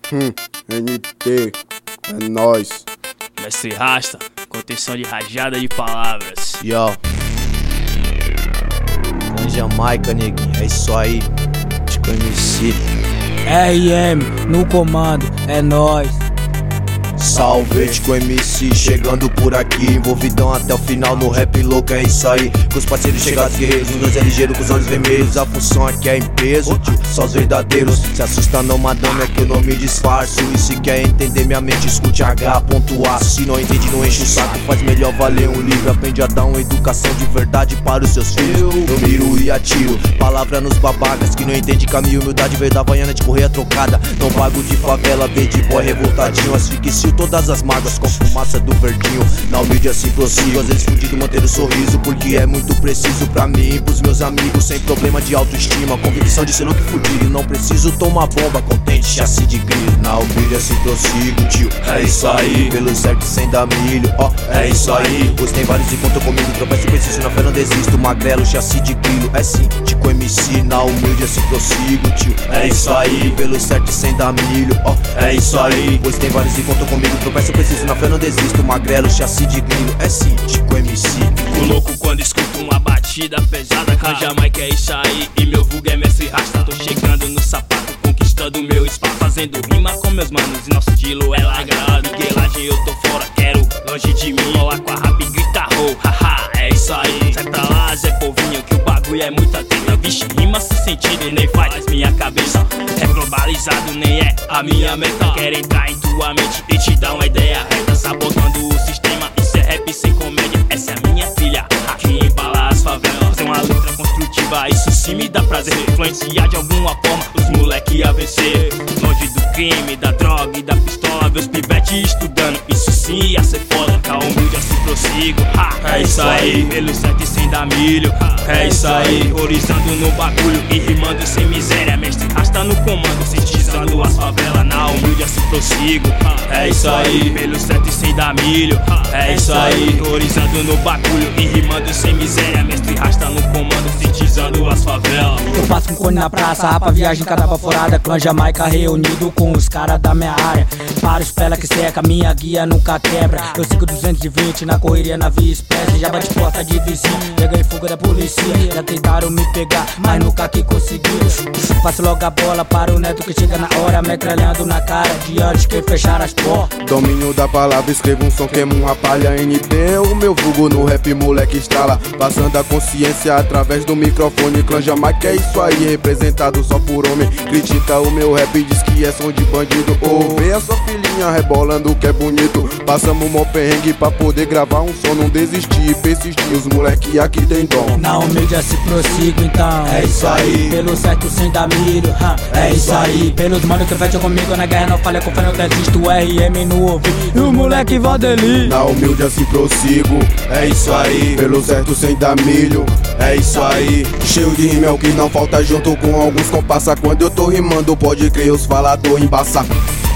NT, é nóis. Mestre Rasta, contenção de rajada de palavras. Yo, na Jamaica, neguinho, é isso aí. Tico MC, RM no comando, é nóis. salve, Tico MC, chegando por aqui, envolvidão até o final no rap louco, é isso aí. Com os parceiros chegados guerreiros, os dois é ligeiro com os olhos vermelhos. A função aqui é em peso, tio, só os verdadeiros. Se assusta não, madame, é que eu não me disfarço. E se quer entender minha mente, escute H.A. Se não entende, não enche o saco, faz melhor valer um livro. Aprende a dar uma educação de verdade para os seus filhos. Eu miro e atiro, palavra nos babacas que não entende caminho, humildade veio da Havaiana de correia trocada. Não pago de favela, de boy revoltadinho, asfixio todas as mágoas com fumaça do verdinho. Na humilde assim prossigo, às vezes fudido manter o sorriso, porque é muito preciso pra mim e pros meus amigos. Sem problema de autoestima, convicção de ser louco e fudido. Não preciso tomar bomba, contente, chassi de grilo. Na humilde assim prossigo, tio, é isso aí. Pelo certo sem dar milho, ó, é isso aí. Pois tem vários encontros comigo, tropeço e preciso, na fé não desisto. Magrelo, chassi de grilo, é sim, Tico MC. Na humilde assim prossigo, tio, é isso aí. Pelo certo sem dar milho, ó, é isso aí. Pois tem vários encontros comigo, tropeço e preciso, na fé não desisto. Magrelo, chassi de grilo, é sim, Tico MC. Fico louco quando escuto uma batida pesada. Com a Jamaica é isso aí, e meu vulgo é Mestre Rasta. Tô chegando no sapato, conquistando meu espaço, fazendo rima com meus manos e nosso estilo é lagrado. Miguelagem eu tô fora, quero longe de mim. Rola com a rap e grita ho, haha, é isso aí. Sai pra lá, Zé Povinho, que o bagulho é muita treta. Vixe, rima sem sentido e nem faz minha cabeça. É globalizado, nem é a minha meta. Quero entrar em tua mente e te dar uma ideia reta. Sabotando o sistema, isso é rap sem comédia. Essa é a minha trilha, aqui embala as favelas. Fazer uma letra construtiva, isso sim me dá prazer. Influenciar de alguma forma os moleque a vencer. Longe do crime, da droga e da pistola. Ver os pivetes estudando, isso sim ia ser foda. Tá humilde assim prossigo, é isso aí. Pelo certo e sem dar milho, é isso aí. Horizando no bagulho e rimando sem miséria. Mestre Rasta no comando, sintetizando as favelas. Na humilde assim prossigo, é isso aí. Pelo certo e sem dar milho, é isso aí. Horizando no bagulho e rimando sem miséria. Mestre Rasta no comando, sintetizando as favelas. Eu passo com cone na praça, rapa, viagem, cada baforada. Clã Jamaica reunido com os caras da minha área. Para os pela que seca, minha guia nunca quebra. Eu sigo 220 na correria, na via expressa. Já bate porta de vizinho, pega em fuga da polícia. Já tentaram me pegar, mas nunca que conseguiram. Passo logo a bola para o neto que chega na hora, metralhando na cara de antes que fechar as portas. Domínio da palavra, escrevo um som, queimo uma palha. NT, o meu vulgo no rap, moleque estrala. Passando a consciência através do microfone. Clã Jamaica é isso aí, representado só por homem. Critica o meu rap e diz que é som de bandido. Ou vê a sua filhinha rebolando que é bonito. Passamos um perrengue pra poder gravar um som. Não desistir e persistir, os moleque aqui tem dom. Na humilde se prossigo então, é isso aí. Pelo certo sem dar milho, é isso aí. Pelos manos que fecham comigo na guerra, não falha com fé, não desisto. RM no ouvido e o moleque Valdeli. Na humilde assim prossigo, É isso aí. pelo certo sem dar milho, É isso aí. cheio de rima é o que não falta junto com alguns compassa. Quando eu tô rimando pode crer os falador embaça.